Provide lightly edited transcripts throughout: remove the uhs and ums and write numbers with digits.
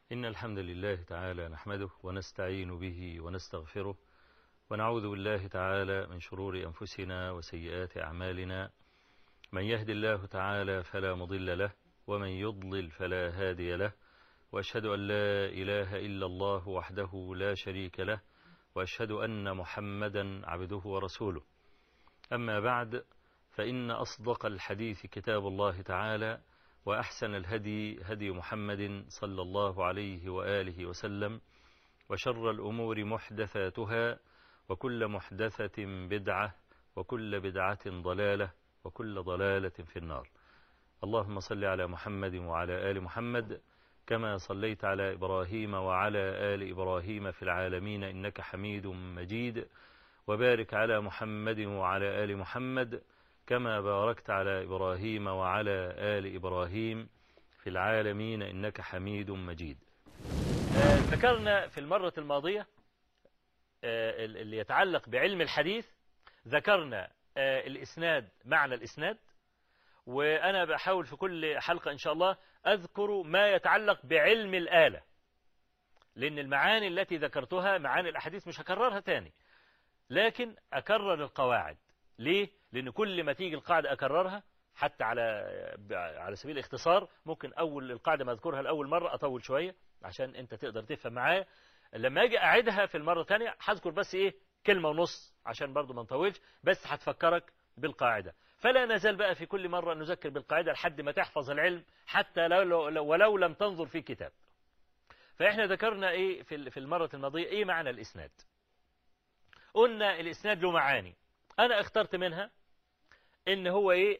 إن الحمد لله تعالى نحمده ونستعين به ونستغفره ونعوذ بالله تعالى من شرور أنفسنا وسيئات أعمالنا. من يهد الله تعالى فلا مضل له ومن يضلل فلا هادي له، وأشهد أن لا إله إلا الله وحده لا شريك له، وأشهد أن محمدا عبده ورسوله. أما بعد، فإن أصدق الحديث كتاب الله تعالى، وأحسن الهدي هدي محمد صلى الله عليه وآله وسلم، وشر الأمور محدثاتها، وكل محدثة بدعة، وكل بدعة ضلالة، وكل ضلالة في النار. اللهم صل على محمد وعلى آل محمد كما صليت على إبراهيم وعلى آل إبراهيم في العالمين إنك حميد مجيد، وبارك على محمد وعلى آل محمد كما باركت على إبراهيم وعلى آل إبراهيم في العالمين إنك حميد مجيد. ذكرنا في المرة الماضية اللي يتعلق بعلم الحديث، ذكرنا الإسناد، معنى الإسناد، وأنا بحاول في كل حلقة إن شاء الله أذكر ما يتعلق بعلم الآلة، لأن المعاني التي ذكرتها معاني الأحاديث مش هكررها تاني، لكن أكرر القواعد. ليه؟ لأن كل ما تيجي القاعدة أكررها، حتى على سبيل الاختصار ممكن أول القاعدة ما أذكرها لأول مرة أطول شوية عشان أنت تقدر تفهم معايا. لما أجي أعيدها في المرة الثانية هذكر بس إيه، كلمة ونص عشان برضو ما نطولش، بس هتفكرك بالقاعدة. فلا نزال بقى في كل مرة نذكر بالقاعدة لحد ما تحفظ العلم، حتى ولو لم تنظر في كتاب. فإحنا ذكرنا إيه في المرة الماضية إيه معنى الإسناد. قلنا الإسناد له معاني، أنا اخترت منها إن هو إيه،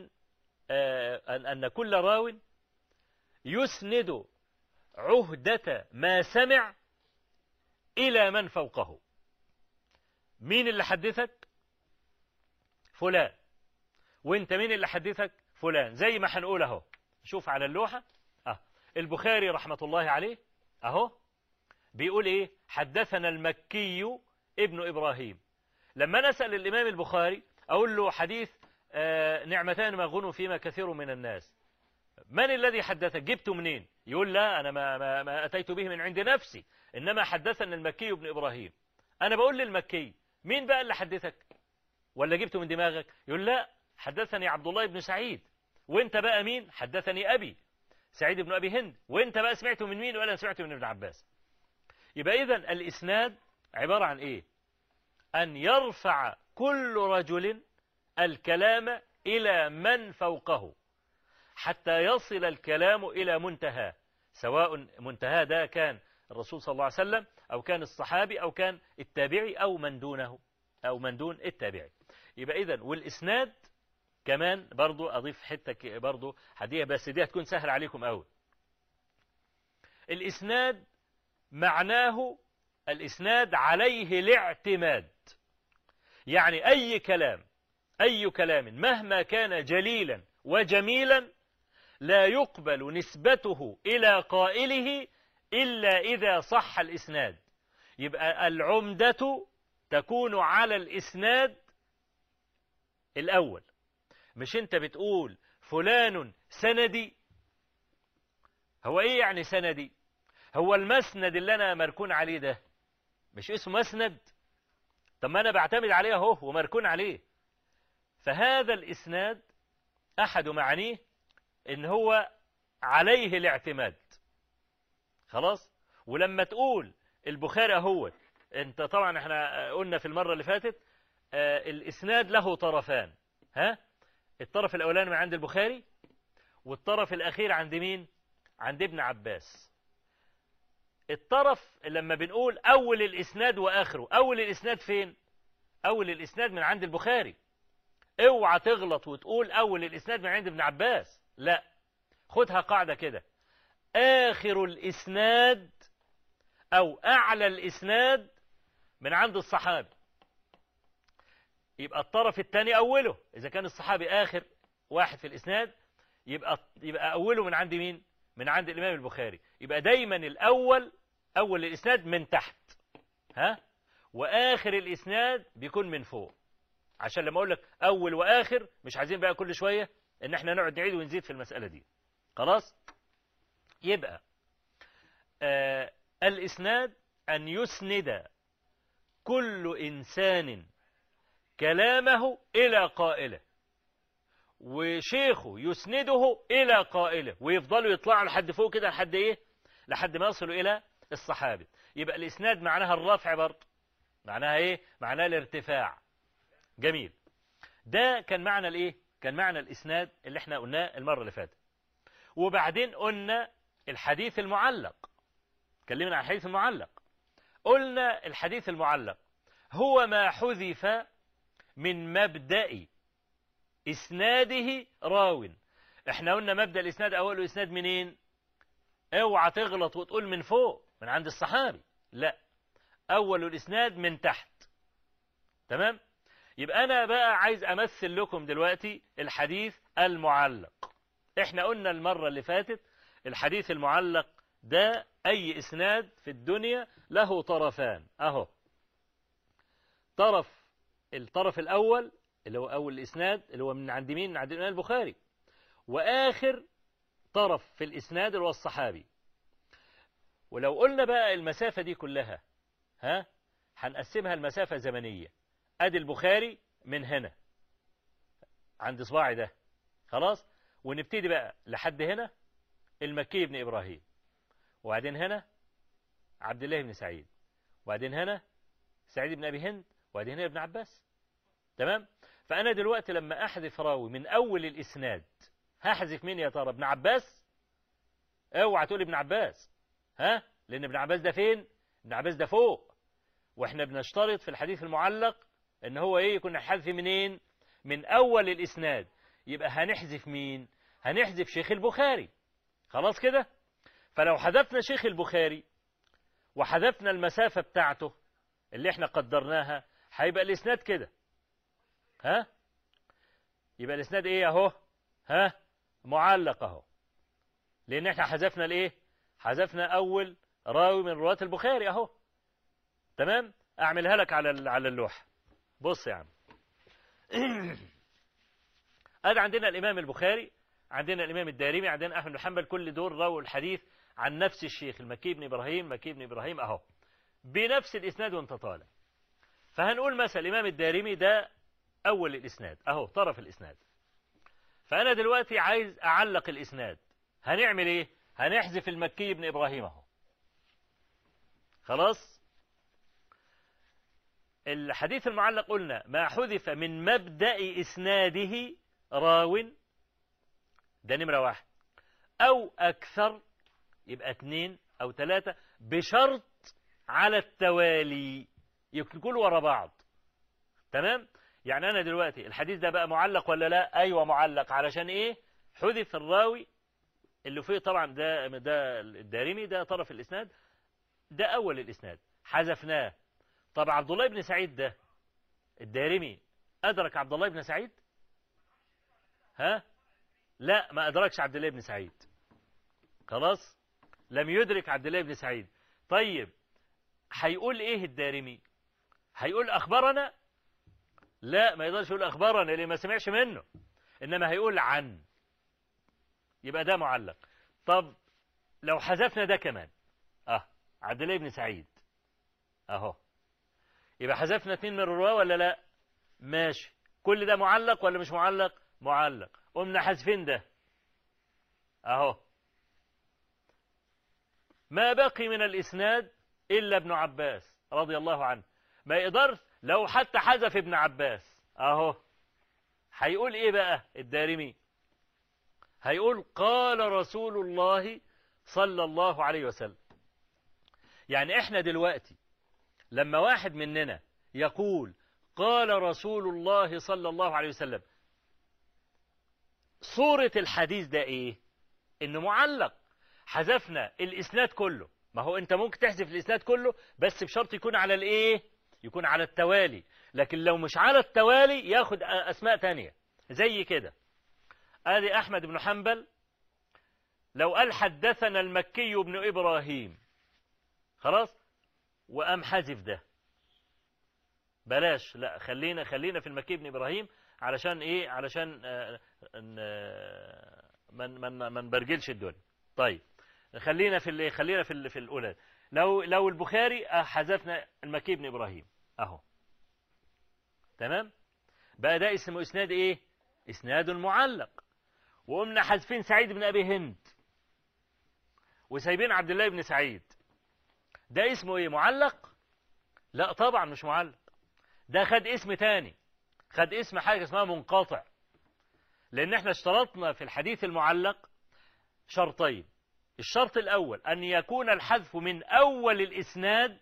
أن كل راو يسند عهدة ما سمع إلى من فوقه. مين اللي حدثك؟ فلان. وانت مين اللي حدثك؟ فلان. زي ما هنقول اهو، شوف على اللوحة البخاري رحمة الله عليه اهو بيقول ايه، حدثنا المكي ابن إبراهيم. لما نسأل الإمام البخاري أقول له حديث نعمتان ما غنوا فيما كثير من الناس، من الذي حدثك؟ جبته منين؟ يقول لا أنا ما أتيت به من عند نفسي، إنما حدثنا المكي ابن إبراهيم. أنا بقول للمكي مين بقى اللي حدثك؟ ولا جبته من دماغك؟ يقول لا، حدثني عبد الله بن سعيد. وانت بقى مين؟ حدثني أبي سعيد بن أبي هند. وانت بقى سمعته من مين؟ ولا سمعته من ابن عباس. يبقى إذن الإسناد عبارة عن إيه؟ أن يرفع كل رجل الكلام إلى من فوقه حتى يصل الكلام إلى منتهى، سواء منتهى ده كان الرسول صلى الله عليه وسلم أو كان الصحابي أو كان التابعي أو من دونه أو من دون التابعي. يبقى إذن والإسناد كمان برضو أضيف حتة برضو حديث، بس دي هتكون سهل عليكم أوي. الإسناد معناه الإسناد عليه الاعتماد، يعني أي كلام مهما كان جليلا وجميلا لا يقبل نسبته إلى قائله إلا إذا صح الإسناد. يبقى العمدة تكون على الإسناد الأول. مش أنت بتقول فلان سندي، هو إيه يعني سندي؟ هو المسند اللي أنا مركون عليه ده مش اسمه مسند؟ طب ما أنا بعتمد عليه اهو ومركون عليه. فهذا الإسناد أحد معانيه إن هو عليه الاعتماد. خلاص. ولما تقول البخاري اهو، انت طبعا احنا قلنا في المرة اللي فاتت الإسناد له طرفان. الطرف الأولاني من عند البخاري، والطرف الأخير عند مين؟ عند ابن عباس. الطرف لما بنقول أول الإسناد وآخره، أول الإسناد فين؟ أول الإسناد من عند البخاري. اوعى تغلط وتقول أول الإسناد من عند ابن عباس، لا، خدها قاعدة كده، آخر الإسناد أو أعلى الإسناد من عند الصحابي. يبقى الطرف الثاني أوله، إذا كان الصحابي آخر واحد في الإسناد يبقى أوله من عند مين؟ من عند الإمام البخاري. يبقى دايما أول الإسناد من تحت، وآخر الإسناد بيكون من فوق، عشان لما أقول لك أول وآخر مش عايزين بقى كل شوية إن احنا نقعد نعيد ونزيد في المسألة دي. خلاص. يبقى الإسناد أن يسند كل إنسان كلامه إلى قائله، وشيخه يسنده إلى قائله، ويفضلوا يطلعوا لحد فوق كده لحد إيه؟ لحد ما يصلوا إلى الصحابي. يبقى الإسناد معناها الرفع برضه. معناها إيه؟ معناها الارتفاع. جميل. ده كان معنى الإيه؟ كان معنى الإسناد اللي احنا قلناه المرة اللي فاتت. وبعدين قلنا الحديث المعلق. اتكلمنا عن الحديث المعلق. قلنا الحديث المعلق هو ما حذف من مبدأ إسناده راو. احنا قلنا مبدأ الإسناد أوله إسناد منين؟ اوعى تغلط وتقول من فوق من عند الصحابي، لا، أول الإسناد من تحت. تمام؟ يبقى أنا بقى عايز أمثل لكم دلوقتي الحديث المعلق. احنا قلنا المرة اللي فاتت الحديث المعلق ده أي إسناد في الدنيا له طرفان أهو. الطرف الأول اللي هو أول الإسناد اللي هو من عند مين؟ من عند الإمام البخاري. وآخر طرف في الإسناد اللي هو الصحابي. ولو قلنا بقى المسافة دي كلها هنقسمها المسافة زمنية. أدي البخاري من هنا عند صباعي ده، خلاص، ونبتدي بقى لحد هنا المكي بن إبراهيم، وبعدين هنا عبد الله بن سعيد، وبعدين هنا سعيد بن أبي هند، وبعدين هنا ابن عباس. تمام؟ فأنا دلوقتي لما أحذف راوي من أول الإسناد هحذف مين يا ترى؟ ابن عباس؟ اوعى تقول ابن عباس، لأن ابن عباس ده فين؟ ابن عباس ده فوق، واحنا بنشترط في الحديث المعلق ان هو ايه؟ يكون الحذف منين؟ من أول الإسناد. يبقى هنحذف مين؟ هنحذف شيخ البخاري. خلاص كده؟ فلو حذفنا شيخ البخاري وحذفنا المسافة بتاعته اللي احنا قدرناها هيبقى الإسناد كده. يبقى الإسناد ايه اهو؟ معلق اهو، لأن احنا حذفنا الايه؟ حذفنا أول راوي من رواة البخاري اهو. تمام؟ أعملها لك على اللوحة. بص يا عم. ادي عندنا الإمام البخاري، عندنا الإمام الدارمي، عندنا أحمد بن حنبل، كل دول رووا الحديث عن نفس الشيخ المكي بن إبراهيم أهو بنفس الإسناد وانت طالع. فهنقول مثلا الإمام الدارمي ده أول الإسناد أهو، طرف الإسناد. فأنا دلوقتي عايز أعلق الإسناد، هنعمل إيه؟ هنحذف المكي بن إبراهيم أهو. خلاص؟ الحديث المعلق قلنا ما حذف من مبدأ إسناده راو، ده نمرة 1 أو أكثر، يبقى 2 أو 3، بشرط على التوالي، يكونوا ورا بعض. تمام؟ يعني أنا دلوقتي الحديث ده بقى معلق ولا لا؟ أيوة معلق. علشان إيه؟ حذف الراوي اللي فيه طبعا ده الدارمي، ده طرف الإسناد، ده أول الإسناد، حذفناه. طب عبد الله بن سعيد ده الدارمي أدرك عبد الله بن سعيد؟ لا، ما أدركش عبد الله بن سعيد. خلاص؟ لم يدرك عبد الله بن سعيد. طيب هيقول إيه الدارمي؟ هيقول أخبرنا؟ لا، ما يقدرش يقول أخبرنا اللي ما سمعش منه، إنما هيقول عن، يبقى ده معلق. طب لو حذفنا ده كمان عبد الله بن سعيد أهو، يبقى حذفنا 2 من الرواة ولا لا؟ ماشي. كل ده معلق ولا مش معلق؟ معلق. قمنا حذفين ده أهو. ما بقي من الإسناد إلا ابن عباس رضي الله عنه. ما يقدرش لو حتى حذف ابن عباس أهو. هيقول إيه بقى الدارمي؟ هيقول قال رسول الله صلى الله عليه وسلم. يعني إحنا دلوقتي لما واحد مننا يقول قال رسول الله صلى الله عليه وسلم، صورة الحديث ده إيه؟ إنه معلق. حذفنا الإسناد كله. ما هو أنت ممكن تحذف الإسناد كله بس بشرط يكون على الإيه؟ يكون على التوالي. لكن لو مش على التوالي ياخد أسماء تانية زي كده. آدي أحمد بن حنبل لو قال حدثنا المكي بن إبراهيم، خلاص، وقام حذف ده، بلاش، لا، خلينا في المكي بن إبراهيم علشان إيه؟ علشان ما نبرجلش الدنيا. طيب خلينا في الأولاد. لو البخاري حذفنا المكي بن إبراهيم أهو، تمام، بقى ده اسمه إسناد إيه؟ إسناد معلق. وقمنا حذفين سعيد بن أبي هند وسايبين عبد الله بن سعيد، ده اسمه إيه؟ معلق؟ لا طبعا مش معلق، ده خد اسم تاني، خد اسم حاجة اسمها منقطع. لأن احنا اشترطنا في الحديث المعلق شرطين. الشرط الأول أن يكون الحذف من أول الإسناد،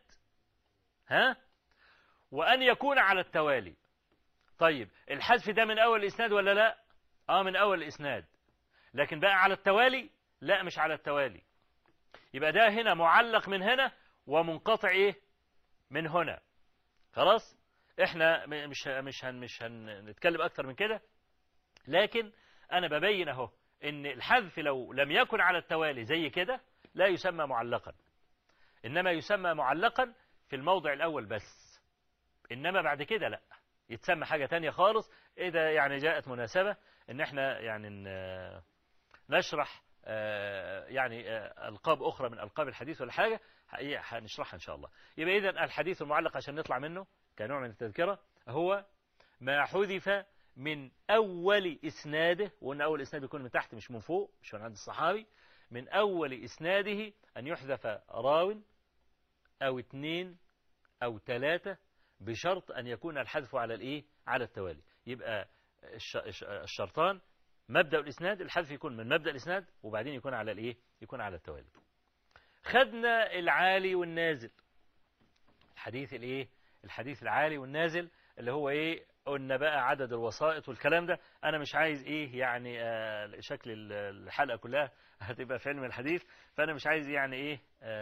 وأن يكون على التوالي. طيب الحذف ده من أول الإسناد ولا لا؟ من أول الإسناد، لكن بقى على التوالي؟ لا مش على التوالي. يبقى ده هنا معلق من هنا ومنقطع إيه؟ من هنا. خلاص احنا مش هنتكلم أكتر من كده، لكن أنا ببين أهو إن الحذف لو لم يكن على التوالي زي كده لا يسمى معلقا، إنما يسمى معلقا في الموضع الأول بس، إنما بعد كده لا، يتسمى حاجة تانية خالص. إذا يعني جاءت مناسبة إن احنا يعني نشرح يعني ألقاب أخرى من ألقاب الحديث ولا حاجة هنشرحها إن شاء الله. يبقى إذن الحديث المعلق عشان نطلع منه كنوع من التذكرة هو ما حذف من أول إسناده، وأن أول إسناد يكون من تحت مش من فوق، مش من عند الصحابي. من أول إسناده أن يحذف راو أو 2 أو 3 بشرط أن يكون الحذف على الإيه؟ على التوالي. يبقى الشرطان مبدأ الإسناد، الحذف يكون من مبدأ الإسناد وبعدين يكون على الإيه؟ يكون على التوالي. خدنا العالي والنازل، الحديث الإيه؟ الحديث العالي والنازل اللي هو إيه؟ قلنا بقى عدد الوسائط والكلام ده. أنا مش عايز إيه يعني شكل الحلقة كلها هتبقى في علم الحديث، فأنا مش عايز يعني إيه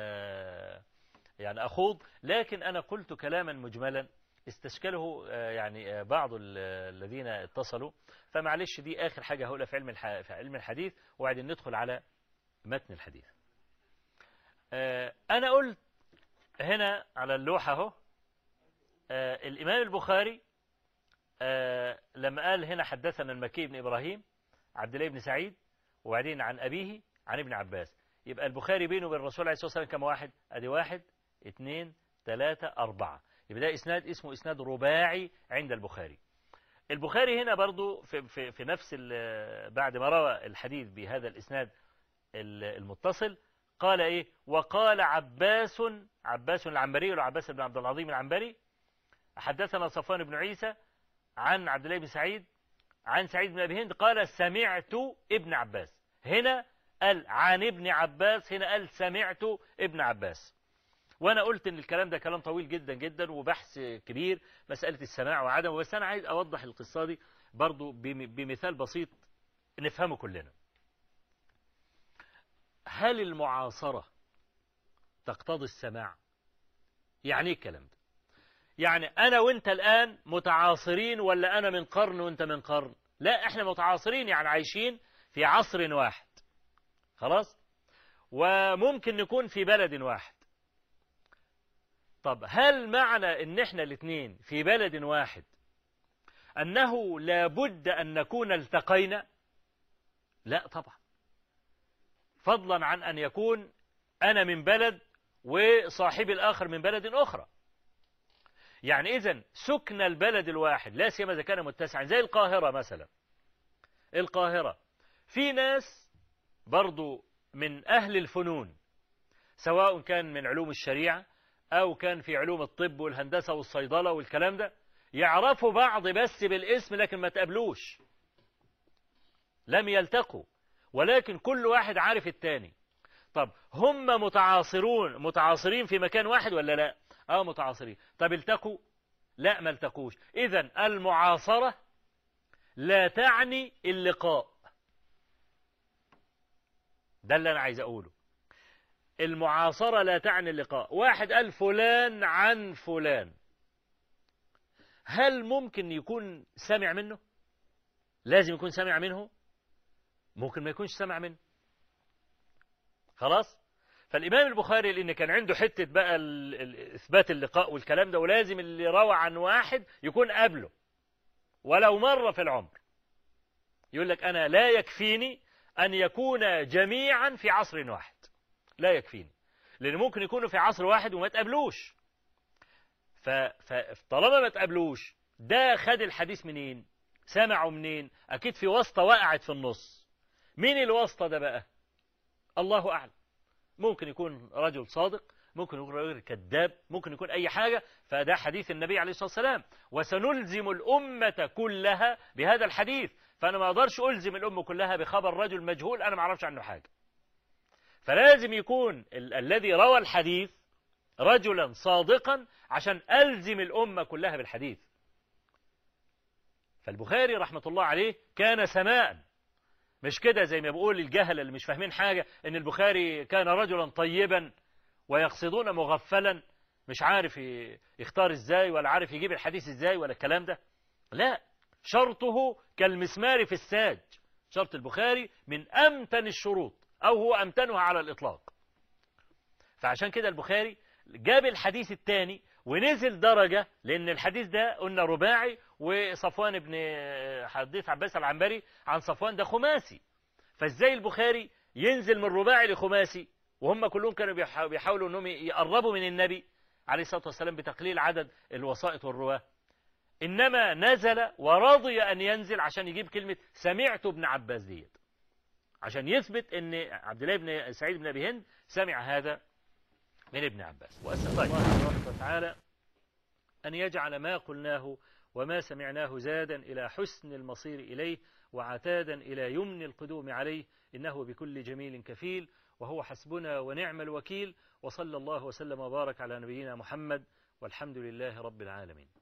يعني أخوض، لكن أنا قلت كلاما مجملا استشكله يعني بعض الذين اتصلوا، فمعلش دي آخر حاجة هقولها في علم الحديث وبعدين ندخل على متن الحديث. أنا قلت هنا على اللوحة اهو الإمام البخاري لما قال هنا حدثنا المكي بن إبراهيم عبد الله بن سعيد وبعدين عن أبيه عن ابن عباس، يبقى البخاري بينه وبين الرسول عليه الصلاة والسلام كم واحد؟ أدي 1 2 3 4، يبقى ده إسناد اسمه إسناد رباعي عند البخاري. البخاري هنا برضو في نفس بعد ما روى الحديث بهذا الإسناد المتصل قال إيه؟ وقال عباس العنبري وعباس بن عبد العظيم العنبري حدثنا صفوان بن عيسى عن عبد الله بن سعيد عن سعيد بن أبي هند قال سمعت ابن عباس. هنا قال عن ابن عباس، هنا قال سمعت ابن عباس. وأنا قلت إن الكلام ده كلام طويل جدا جدا وبحث كبير مسألة السماع وعدم، بس أنا عايز أوضح القصة دي برضو بمثال بسيط نفهمه كلنا. هل المعاصرة تقتضي السماع؟ يعني ايه الكلام ده؟ يعني أنا وأنت الآن متعاصرين ولا أنا من قرن وأنت من قرن؟ لا، إحنا متعاصرين، يعني عايشين في عصر واحد، خلاص، وممكن نكون في بلد واحد. طب هل معنى إن إحنا الاثنين في بلد واحد أنه لابد أن نكون التقينا؟ لا طبعا، فضلا عن أن يكون أنا من بلد وصاحبي الآخر من بلد أخرى. يعني إذن سكن البلد الواحد لا سيما إذا كان متسعا زي القاهرة مثلا، القاهرة في ناس برضو من أهل الفنون، سواء كان من علوم الشريعة أو كان في علوم الطب والهندسة والصيدلة والكلام ده، يعرفوا بعض بس بالاسم لكن ما تقابلوش، لم يلتقوا، ولكن كل واحد عارف التاني. طب هم متعاصرين في مكان واحد ولا لا؟ متعاصرين. طب التقوا؟ لا ما التقوش. إذن المعاصرة لا تعني اللقاء، ده اللي أنا عايز أقوله. المعاصرة لا تعني اللقاء. واحد قال فلان عن فلان، هل ممكن يكون سمع منه؟ لازم يكون سمع منه؟ ممكن ما يكونش سمع منه. خلاص؟ فالإمام البخاري لأن كان عنده حتة بقى إثبات اللقاء والكلام ده، ولازم اللي روى عن واحد يكون قبله ولو مرة في العمر. يقول لك أنا لا يكفيني أن يكون جميعا في عصر واحد، لا يكفيني، لأن ممكن يكونوا في عصر واحد وما تقابلوش. فطالما ما تقابلوش، ده خد الحديث منين؟ سمعوا منين؟ أكيد في واسطة وقعت في النص. مين الواسطة ده بقى؟ الله أعلم. ممكن يكون رجل صادق، ممكن يكون رجل كذاب، ممكن يكون أي حاجة. فده حديث النبي عليه الصلاة والسلام، وسنلزم الأمة كلها بهذا الحديث. فأنا ما أقدرش ألزم الأمة كلها بخبر رجل مجهول أنا ما أعرفش عنه حاجة. فلازم يكون الذي روى الحديث رجلا صادقا عشان ألزم الأمة كلها بالحديث. فالبخاري رحمة الله عليه كان سماء، مش كده زي ما بقول الجهل اللي مش فاهمين حاجة ان البخاري كان رجلا طيبا ويقصدون مغفلا مش عارف يختار ازاي ولا عارف يجيب الحديث ازاي ولا الكلام ده. لا، شرطه كالمسمار في الساج. شرط البخاري من أمتن الشروط، أو هو أمتنها على الإطلاق. فعشان كده البخاري جاب الحديث الثاني ونزل درجة، لأن الحديث ده قلنا رباعي، وصفوان بن حديث عباس العنبري عن صفوان ده خماسي. فازاي البخاري ينزل من رباعي لخماسي وهم كلهم كانوا بيحاولوا انهم يقربوا من النبي عليه الصلاة والسلام بتقليل عدد الوسائط والرواه؟ إنما نزل ورضي أن ينزل عشان يجيب كلمة سمعت ابن عباس ديت، عشان يثبت أن عبد الله بن سعيد بن أبي هند سمع هذا من ابن عباس. وأسأل الله تبارك وتعالى أن يجعل ما قلناه وما سمعناه زادا إلى حسن المصير إليه، وعتادا إلى يمن القدوم عليه، إنه بكل جميل كفيل، وهو حسبنا ونعم الوكيل. وصلى الله وسلم وبارك على نبينا محمد، والحمد لله رب العالمين.